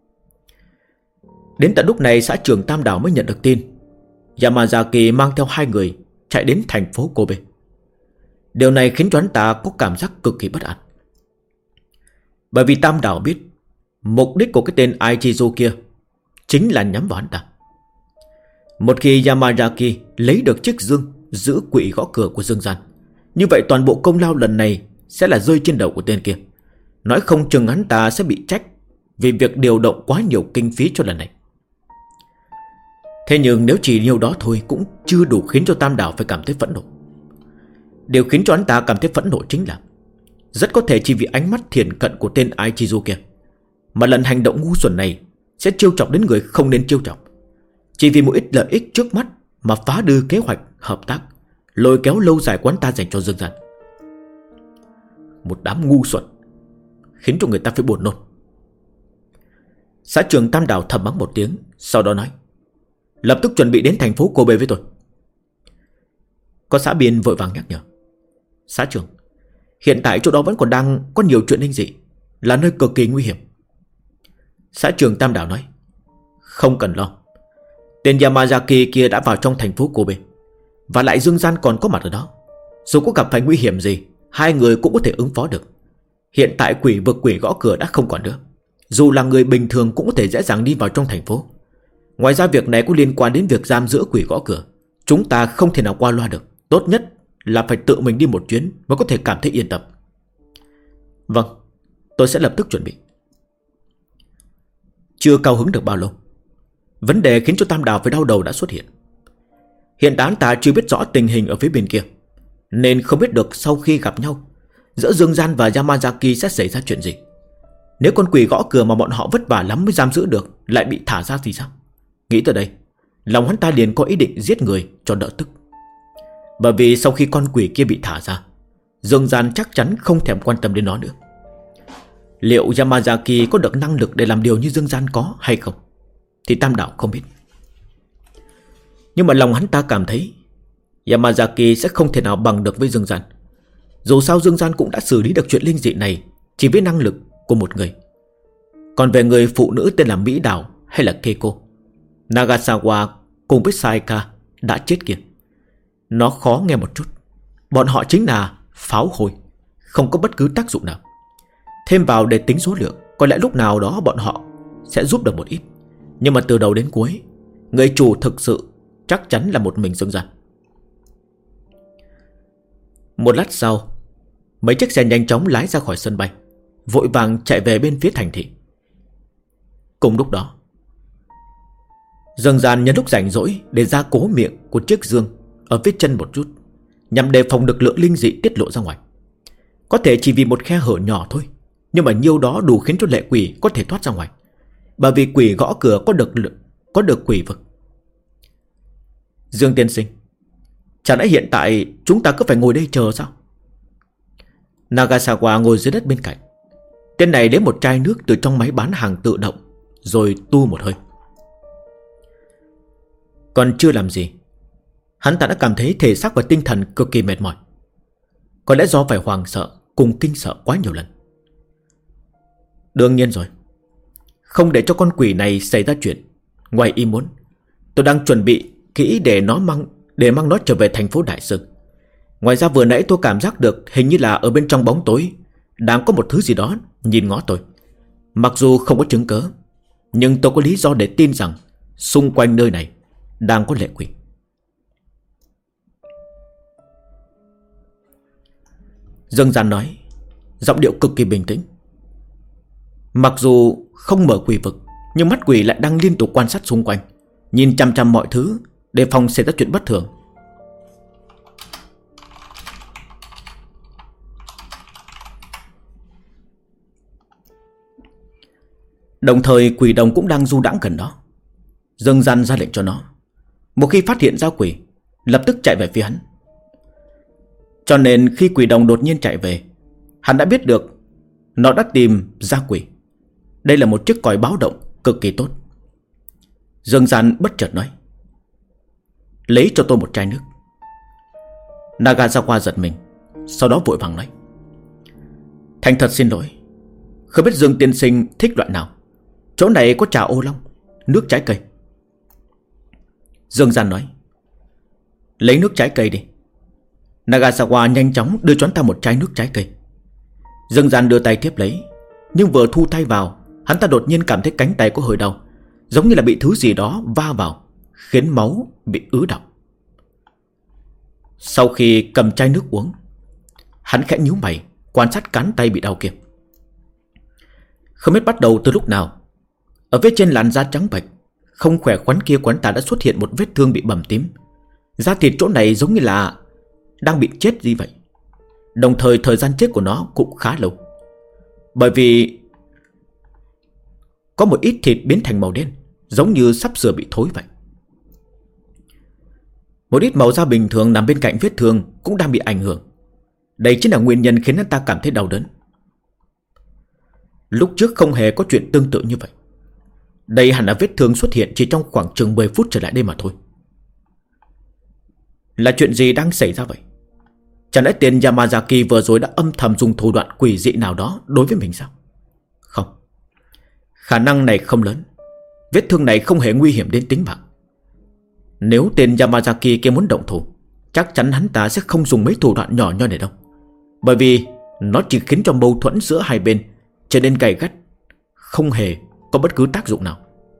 Đến tận lúc này xã trưởng Tam Đảo mới nhận được tin Yamazaki mang theo 2 người chạy đến thành phố Kobe. Điều này khiến cho hắn ta có cảm giác cực kỳ bất an. Bởi vì Tam Đảo biết mục đích của cái tên Aichizu kia chính là nhắm vào hắn ta. Một khi Yamazaki lấy được chiếc dương giữ quỷ gõ cửa của Dương Gian, như vậy toàn bộ công lao lần này sẽ là rơi trên đầu của tên kia. Nói không chừng hắn ta sẽ bị trách vì việc điều động quá nhiều kinh phí cho lần này. Thế nhưng nếu chỉ nhiều đó thôi cũng chưa đủ khiến cho Tam Đảo phải cảm thấy phẫn nộ. Điều khiến cho hắn ta cảm thấy phẫn nộ chính là rất có thể chỉ vì ánh mắt thiển cận của tên Aichizu kia mà lần hành động ngu xuẩn này sẽ trêu chọc đến người không nên trêu chọc, chỉ vì một ít lợi ích trước mắt mà phá đư kế hoạch hợp tác lôi kéo lâu dài quán ta dành cho Dương Gian. Một đám ngu xuẩn, khiến cho người ta phải buồn nôn. Xã trưởng Tam Đảo thầm mắng một tiếng, sau đó nói: lập tức chuẩn bị đến thành phố Kobe với tôi. Có xã biên vội vàng nhắc nhở: xã trưởng, hiện tại chỗ đó vẫn còn đang có nhiều chuyện linh dị, là nơi cực kỳ nguy hiểm. Xã trưởng Tam Đảo nói: không cần lo, tên Yamazaki kia đã vào trong thành phố Kobe, và lại Dương Gian còn có mặt ở đó. Dù có gặp phải nguy hiểm gì, hai người cũng có thể ứng phó được. Hiện tại quỷ vực quỷ gõ cửa đã không còn nữa, dù là người bình thường cũng có thể dễ dàng đi vào trong thành phố. Ngoài ra việc này có liên quan đến việc giam giữ quỷ gõ cửa, chúng ta không thể nào qua loa được. Tốt nhất là phải tự mình đi một chuyến mới có thể cảm thấy yên tâm. Vâng, tôi sẽ lập tức chuẩn bị. Chưa cao hứng được bao lâu, vấn đề khiến cho Tam Đảo phải đau đầu đã xuất hiện. Hiện tại ta chưa biết rõ tình hình ở phía bên kia, nên không biết được sau khi gặp nhau giữa Dương Gian và Yamazaki sẽ xảy ra chuyện gì. Nếu con quỷ gõ cửa mà bọn họ vất vả lắm mới giam giữ được lại bị thả ra thì sao? Nghĩ tới đây, lòng hắn ta liền có ý định giết người cho đỡ tức. Bởi vì sau khi con quỷ kia bị thả ra, Dương Gian chắc chắn không thèm quan tâm đến nó nữa. Liệu Yamazaki có được năng lực để làm điều như Dương Gian có hay không thì Tam Đảo không biết. Nhưng mà lòng hắn ta cảm thấy Yamazaki sẽ không thể nào bằng được với Dương Gian. Dù sao Dương Gian cũng đã xử lý được chuyện linh dị này chỉ với năng lực của một người. Còn về người phụ nữ tên là Mỹ Đào hay là Keiko, Nagasawa cùng với Saika đã chết kia, nó khó nghe một chút. Bọn họ chính là pháo hôi, không có bất cứ tác dụng nào. Thêm vào để tính số lượng, có lẽ lúc nào đó bọn họ sẽ giúp được một ít. Nhưng mà từ đầu đến cuối, người chủ thực sự chắc chắn là một mình Dương Gian. Một lát sau, mấy chiếc xe nhanh chóng lái ra khỏi sân bay, vội vàng chạy về bên phía thành thị. Cùng lúc đó, Dương Gian nhân lúc rảnh rỗi để ra cố miệng của chiếc dương ở phía chân một chút, nhằm đề phòng được lượng linh dị tiết lộ ra ngoài. Có thể chỉ vì một khe hở nhỏ thôi, nhưng mà nhiêu đó đủ khiến cho lệ quỷ có thể thoát ra ngoài. Bởi vì quỷ gõ cửa có được quỷ vực. Dương tiên sinh, chẳng lẽ hiện tại chúng ta cứ phải ngồi đây chờ sao? Nagasawa ngồi dưới đất bên cạnh. Tên này lấy một chai nước từ trong máy bán hàng tự động, rồi tu một hơi. Còn chưa làm gì, hắn ta đã cảm thấy thể xác và tinh thần cực kỳ mệt mỏi. Có lẽ do phải hoảng sợ cùng kinh sợ quá nhiều lần. Đương nhiên rồi, không để cho con quỷ này xảy ra chuyện ngoài ý muốn, tôi đang chuẩn bị kỹ để mang nó trở về thành phố Đại Sương. Ngoài ra vừa nãy tôi cảm giác được hình như là ở bên trong bóng tối đang có một thứ gì đó nhìn ngó tôi. Mặc dù không có chứng cớ, nhưng tôi có lý do để tin rằng xung quanh nơi này đang có lệ quỷ. Dương Gian nói, giọng điệu cực kỳ bình tĩnh. Mặc dù không mở quỷ vực, nhưng mắt quỷ lại đang liên tục quan sát xung quanh, nhìn chằm chằm mọi thứ, đề phòng xảy ra chuyện bất thường. Đồng thời quỷ đồng cũng đang du đãng gần đó. Dương Gian ra lệnh cho nó, một khi phát hiện ra quỷ, lập tức chạy về phía hắn. Cho nên khi quỷ đồng đột nhiên chạy về, hắn đã biết được nó đã tìm ra quỷ. Đây là một chiếc còi báo động cực kỳ tốt. Dương Gian bất chợt nói, lấy cho tôi một chai nước. Nagasawa giật mình, sau đó vội vàng nói, thành thật xin lỗi, không biết Dương tiên sinh thích loại nào. Chỗ này có trà ô long, nước trái cây. Dương Gian nói, lấy nước trái cây đi. Nagasawa nhanh chóng đưa cho hắn ta một chai nước trái cây. Dương Gian đưa tay tiếp lấy, nhưng vừa thu tay vào, hắn ta đột nhiên cảm thấy cánh tay có hơi đau, giống như là bị thứ gì đó va vào, khiến máu bị ứ đọng. Sau khi cầm chai nước uống, hắn khẽ nhíu mày quan sát cánh tay bị đau kia. Không biết bắt đầu từ lúc nào, ở phía trên làn da trắng bệch không khỏe khoắn kia của hắn ta đã xuất hiện một vết thương bị bầm tím. Da thịt chỗ này giống như là đang bị chết gì vậy. Đồng thời thời gian chết của nó cũng khá lâu, bởi vì có một ít thịt biến thành màu đen, giống như sắp sửa bị thối vậy. Một ít màu da bình thường nằm bên cạnh vết thương cũng đang bị ảnh hưởng. Đây chính là nguyên nhân khiến hắn ta cảm thấy đau đớn. Lúc trước không hề có chuyện tương tự như vậy. Đây hẳn là vết thương xuất hiện chỉ trong khoảng chừng 10 phút trở lại đây mà thôi. Là chuyện gì đang xảy ra vậy? Chẳng lẽ tên Yamazaki vừa rồi đã âm thầm dùng thủ đoạn quỷ dị nào đó đối với mình sao? Không, khả năng này không lớn. Vết thương này không hề nguy hiểm đến tính mạng. Nếu tên Yamazaki kia muốn động thủ, chắc chắn hắn ta sẽ không dùng mấy thủ đoạn nhỏ nhoi này đâu. Bởi vì nó chỉ khiến cho mâu thuẫn giữa hai bên trở nên gay gắt, không hề có bất cứ tác dụng nào.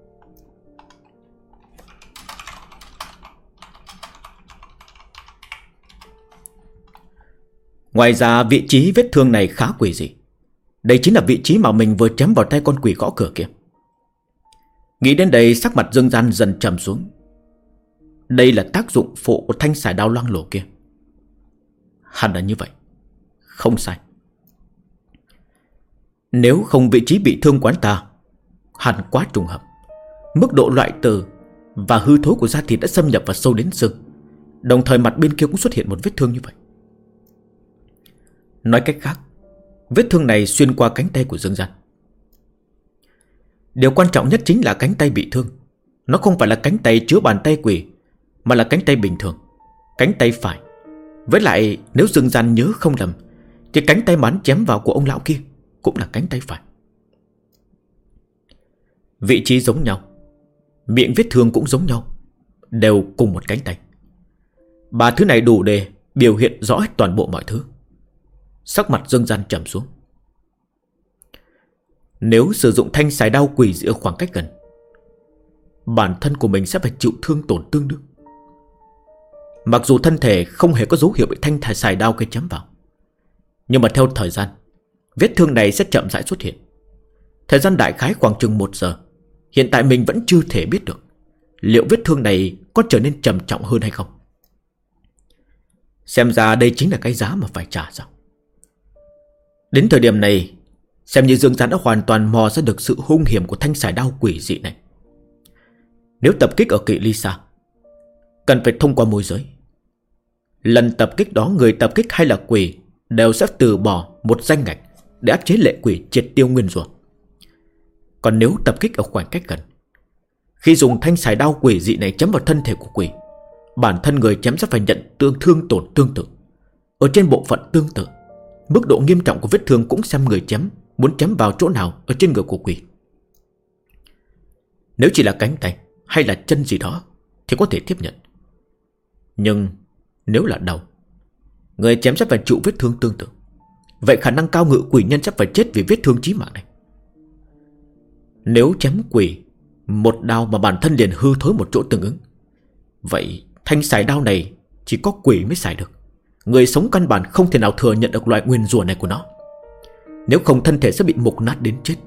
Ngoài ra vị trí vết thương này khá quỷ dị. Đây chính là vị trí mà mình vừa chém vào tay con quỷ gõ cửa kia. Nghĩ đến đây, sắc mặt Dương Gian dần trầm xuống. Đây là tác dụng phụ của thanh xài đao loang lổ kia. Hẳn là như vậy. Không sai. Nếu không vị trí bị thương quán ta hẳn quá trùng hợp. Mức độ loại từ và hư thối của da thịt đã xâm nhập vào sâu đến xương. Đồng thời mặt bên kia cũng xuất hiện một vết thương như vậy. Nói cách khác, vết thương này xuyên qua cánh tay của Dương Gian. Điều quan trọng nhất chính là cánh tay bị thương. Nó không phải là cánh tay chứa bàn tay quỷ, mà là cánh tay bình thường, cánh tay phải. Với lại nếu Dương Gian nhớ không lầm thì cánh tay mà hắn chém vào của ông lão kia cũng là cánh tay phải. Vị trí giống nhau, miệng vết thương cũng giống nhau, đều cùng một cánh tay. Ba thứ này đủ để biểu hiện rõ hết toàn bộ mọi thứ. Sắc mặt Dương Gian trầm xuống. Nếu sử dụng thanh xài đao quỷ dị ở khoảng cách gần, bản thân của mình sẽ phải chịu thương tổn tương đương. Mặc dù thân thể không hề có dấu hiệu bị thanh xài đao cây chém vào, nhưng mà theo thời gian, vết thương này sẽ chậm rãi xuất hiện. Thời gian đại khái khoảng chừng 1 giờ. Hiện tại mình vẫn chưa thể biết được liệu vết thương này có trở nên trầm trọng hơn hay không. Xem ra đây chính là cái giá mà phải trả sao. Đến thời điểm này, xem như Dương Gian đã hoàn toàn mò ra được sự hung hiểm của thanh xài đao quỷ dị này. Nếu tập kích ở Kỵ Ly Sa, cần phải thông qua môi giới. Lần tập kích đó, người tập kích hay là quỷ đều sẽ từ bỏ một danh ngạch để áp chế lệ quỷ triệt tiêu nguyên rủa. Còn nếu tập kích ở khoảng cách gần, khi dùng thanh xài đao quỷ dị này chém vào thân thể của quỷ, bản thân người chém sẽ phải nhận thương tổn tương tự. Ở trên bộ phận tương tự, mức độ nghiêm trọng của vết thương cũng xem người chém muốn chém vào chỗ nào ở trên người của quỷ. Nếu chỉ là cánh tay hay là chân gì đó thì có thể tiếp nhận. Nhưng nếu là đầu, người chém sẽ phải chịu vết thương tương tự. Vậy khả năng cao ngự quỷ nhân sẽ phải chết vì vết thương chí mạng này. Nếu chém quỷ một đao mà bản thân liền hư thối một chỗ tương ứng, vậy thanh xài đao này chỉ có quỷ mới xài được. Người sống căn bản không thể nào thừa nhận được loại nguyên rủa này của nó. Nếu không thân thể sẽ bị mục nát đến chết.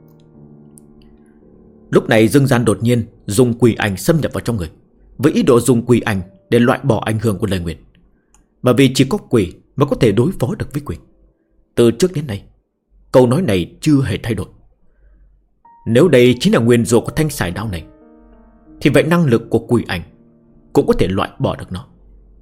Lúc này Dương Gian đột nhiên dùng quỷ ảnh xâm nhập vào trong người, với ý đồ dùng quỷ ảnh để loại bỏ ảnh hưởng của lời nguyền. Bởi vì chỉ có quỷ mới có thể đối phó được với quỷ. Từ trước đến nay, câu nói này chưa hề thay đổi. Nếu đây chính là nguyên rủa của thanh xài đao này, thì vậy năng lực của quỷ ảnh cũng có thể loại bỏ được nó.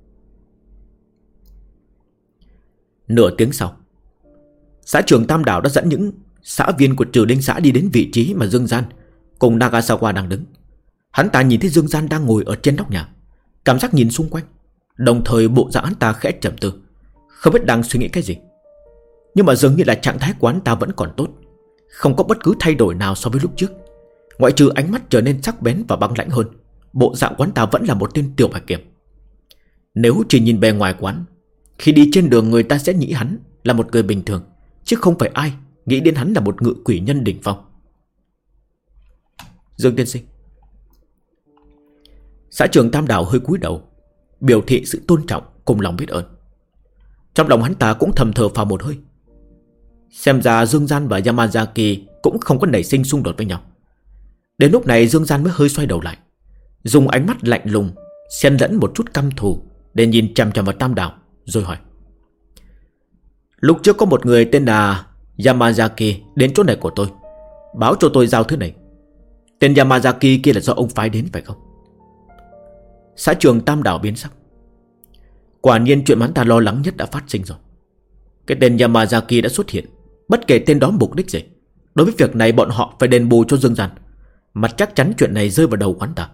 Nửa tiếng sau, xã trưởng Tam Đảo đã dẫn những xã viên của Trừ Đinh xã đi đến vị trí mà Dương Gian cùng Nagasawa đang đứng. Hắn ta nhìn thấy Dương Gian đang ngồi ở trên nóc nhà, cảm giác nhìn xung quanh, đồng thời bộ dạng hắn ta khẽ trầm tư, không biết đang suy nghĩ cái gì. Nhưng mà dường như là trạng thái của hắn ta vẫn còn tốt, không có bất cứ thay đổi nào so với lúc trước. Ngoại trừ ánh mắt trở nên sắc bén và băng lãnh hơn, bộ dạng của hắn ta vẫn là một tên tiểu bạch kiểm. Nếu chỉ nhìn bề ngoài quán, khi đi trên đường người ta sẽ nghĩ hắn là một người bình thường, chứ không phải ai nghĩ đến hắn là một ngự quỷ nhân đỉnh phong. Dương tiên sinh. Xã trưởng Tam Đảo hơi cúi đầu, biểu thị sự tôn trọng cùng lòng biết ơn. Trong lòng hắn ta cũng thầm thở phào một hơi. Xem ra Dương Gian và Yamazaki cũng không có nảy sinh xung đột với nhau. Đến lúc này Dương Gian mới hơi xoay đầu lại, dùng ánh mắt lạnh lùng xen lẫn một chút căm thù để nhìn chằm chằm vào Tam Đảo, rồi hỏi: Lúc trước có một người tên là Yamazaki đến chỗ này của tôi, báo cho tôi giao thứ này. Tên Yamazaki kia là do ông phái đến phải không? Xã trưởng Tam Đảo biến sắc. Quả nhiên chuyện mà hắn ta lo lắng nhất đã phát sinh rồi. Cái tên Yamazaki đã xuất hiện. Bất kể tên đó mục đích gì, đối với việc này bọn họ phải đền bù cho Dương Gian, mà chắc chắn chuyện này rơi vào đầu của hắn ta.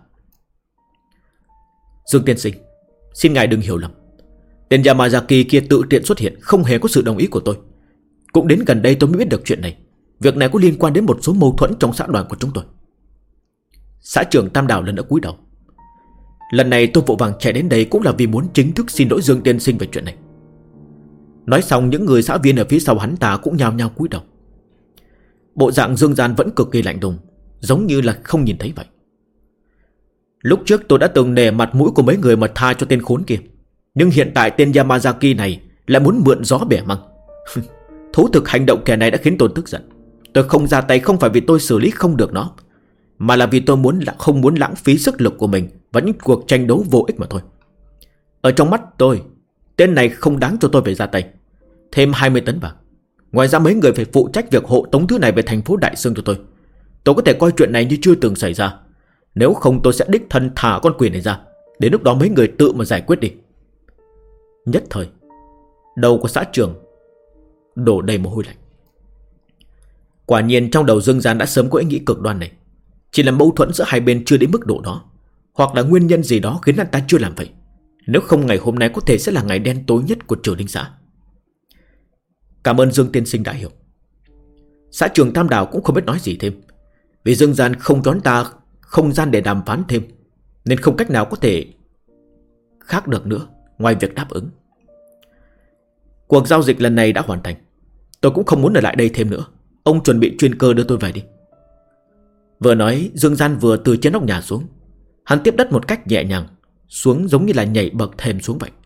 Dương tiên sinh, xin ngài đừng hiểu lầm. Tên Yamazaki kia tự tiện xuất hiện, không hề có sự đồng ý của tôi. Cũng đến gần đây tôi mới biết được chuyện này. Việc này có liên quan đến một số mâu thuẫn trong xã đoàn của chúng tôi. Xã trưởng Tam Đảo lần nữa cúi đầu. Lần này tôi vội vàng chạy đến đây cũng là vì muốn chính thức xin lỗi Dương tiên sinh về chuyện này. Nói xong, những người xã viên ở phía sau hắn ta cũng nhao nhao cúi đầu. Bộ dạng Dương Gian vẫn cực kỳ lạnh lùng, giống như là không nhìn thấy vậy. Lúc trước tôi đã từng nể mặt mũi của mấy người mà tha cho tên khốn kia, nhưng hiện tại tên Yamazaki này lại muốn mượn gió bẻ măng. Thú thực hành động kẻ này đã khiến tôi tức giận. Tôi không ra tay không phải vì tôi xử lý không được nó, mà là vì tôi không muốn lãng phí sức lực của mình vào những cuộc tranh đấu vô ích mà thôi. Ở trong mắt tôi, tên này không đáng cho tôi phải ra tay. Thêm 20 tấn vàng. Ngoài ra mấy người phải phụ trách việc hộ tống thứ này về thành phố Đại Sương cho tôi. Tôi có thể coi chuyện này như chưa từng xảy ra. Nếu không tôi sẽ đích thân thả con quỷ này ra. Đến lúc đó mấy người tự mà giải quyết đi. Nhất thời, đầu của xã trưởng đổ đầy mồ hôi lạnh. Quả nhiên trong đầu Dương Gian đã sớm có ý nghĩ cực đoan này. Chỉ là mâu thuẫn giữa hai bên chưa đến mức độ đó, hoặc là nguyên nhân gì đó khiến anh ta chưa làm vậy. Nếu không ngày hôm nay có thể sẽ là ngày đen tối nhất của Triều Đình xã. Cảm ơn Dương tiên sinh đã hiểu. Xã trưởng Tam Đảo cũng không biết nói gì thêm, vì Dương Gian không cho anh ta không gian để đàm phán thêm, nên không cách nào có thể khác được nữa ngoài việc đáp ứng. Cuộc giao dịch lần này đã hoàn thành. Tôi cũng không muốn ở lại đây thêm nữa. Ông chuẩn bị chuyên cơ đưa tôi về đi. Vừa nói, Dương Gian vừa từ trên nóc nhà xuống. Hắn tiếp đất một cách nhẹ nhàng, xuống giống như là nhảy bậc thềm xuống vậy.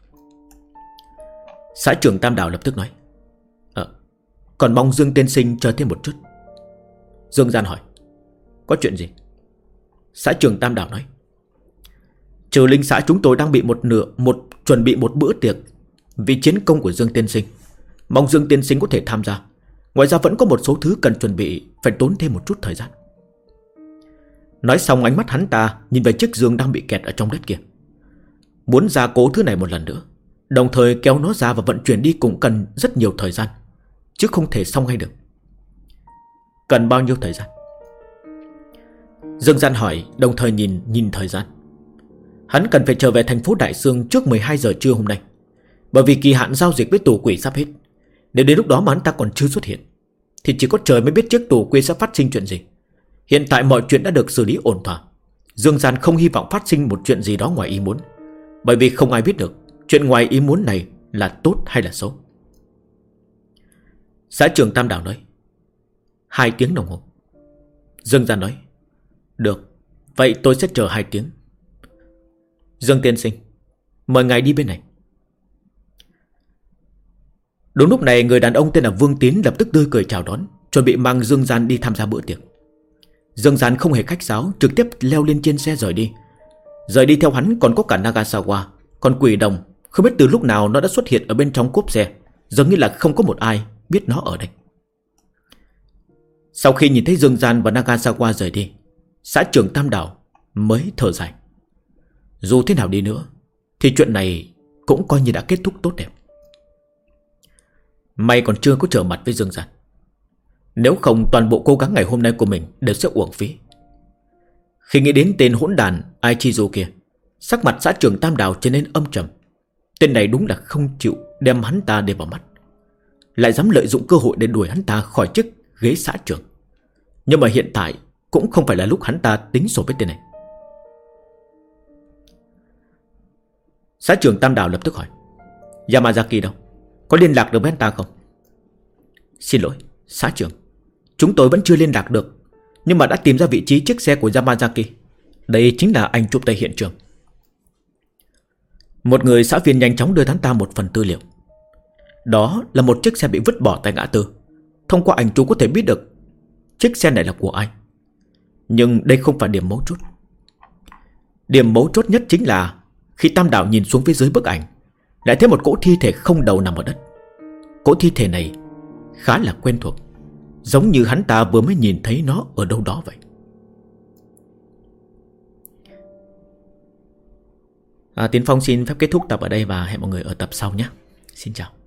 Xã trưởng Tam Đảo lập tức nói: còn mong Dương tiên sinh chờ thêm một chút. Dương Gian hỏi: có chuyện gì? Xã trưởng Tam Đảo nói: Trừ Linh xã chúng tôi đang bị chuẩn bị một bữa tiệc vì chiến công của Dương tiên sinh. Mong Dương tiên sinh có thể tham gia. Ngoài ra vẫn có một số thứ cần chuẩn bị, phải tốn thêm một chút thời gian. Nói xong, ánh mắt hắn ta nhìn về chiếc giường đang bị kẹt ở trong đất kia. Muốn gia cố thứ này một lần nữa, đồng thời kéo nó ra và vận chuyển đi cũng cần rất nhiều thời gian, chứ không thể xong ngay được. Cần bao nhiêu thời gian? Dương Gian hỏi, đồng thời nhìn thời gian. Hắn cần phải trở về thành phố Đại Sương trước 12 giờ trưa hôm nay, bởi vì kỳ hạn giao dịch với tù quỷ sắp hết. Nếu đến lúc đó mà hắn ta còn chưa xuất hiện, thì chỉ có trời mới biết chiếc tù quỷ sẽ phát sinh chuyện gì. Hiện tại mọi chuyện đã được xử lý ổn thỏa. Dương Gian không hy vọng phát sinh một chuyện gì đó ngoài ý muốn, bởi vì không ai biết được chuyện ngoài ý muốn này là tốt hay là xấu. Xã trưởng Tam Đảo nói: 2 tiếng đồng hồ. Dương Gian nói: được, vậy tôi sẽ chờ 2 tiếng. Dương tiên sinh, mời ngài đi bên này. Đúng lúc này, người đàn ông tên là Vương Tín lập tức tươi cười chào đón, chuẩn bị mang Dương Gian đi tham gia bữa tiệc. Dương Gian không hề khách sáo, trực tiếp leo lên trên xe rời đi. Rời đi theo hắn còn có cả Nagasawa. Còn quỷ đồng, không biết từ lúc nào nó đã xuất hiện ở bên trong cốp xe, giống như là không có một ai biết nó ở đây. Sau khi nhìn thấy Dương Gian và Nagasawa rời đi, xã trưởng Tam Đảo mới thở dài. Dù thế nào đi nữa thì chuyện này cũng coi như đã kết thúc tốt đẹp. May còn chưa có trở mặt với Dương Gian, nếu không toàn bộ cố gắng ngày hôm nay của mình đều sẽ uổng phí. Khi nghĩ đến tên hỗn đàn Aichizu kia, sắc mặt xã trưởng Tam Đảo trở nên âm trầm. Tên này đúng là không chịu đem hắn ta để vào mắt, lại dám lợi dụng cơ hội để đuổi hắn ta khỏi chức ghế xã trưởng. Nhưng mà hiện tại cũng không phải là lúc hắn ta tính sổ với tên này. Xã trưởng Tam Đảo lập tức hỏi: Yamazaki đâu? Có liên lạc được với anh ta không? Xin lỗi, xã trưởng, chúng tôi vẫn chưa liên lạc được, nhưng mà đã tìm ra vị trí chiếc xe của Yamazaki. Đây chính là ảnh chụp tại hiện trường. Một người xã viên nhanh chóng đưa hắn ta một phần tư liệu. Đó là một chiếc xe bị vứt bỏ tại ngã tư. Thông qua ảnh chụp có thể biết được chiếc xe này là của ai. Nhưng đây không phải điểm mấu chốt. Điểm mấu chốt nhất chính là khi Tam Đảo nhìn xuống phía dưới bức ảnh, lại thấy một cỗ thi thể không đầu nằm ở đất. Cỗ thi thể này khá là quen thuộc, giống như hắn ta vừa mới nhìn thấy nó ở đâu đó vậy. Tiến Phong xin phép kết thúc tập ở đây và hẹn mọi người ở tập sau nhé. Xin chào.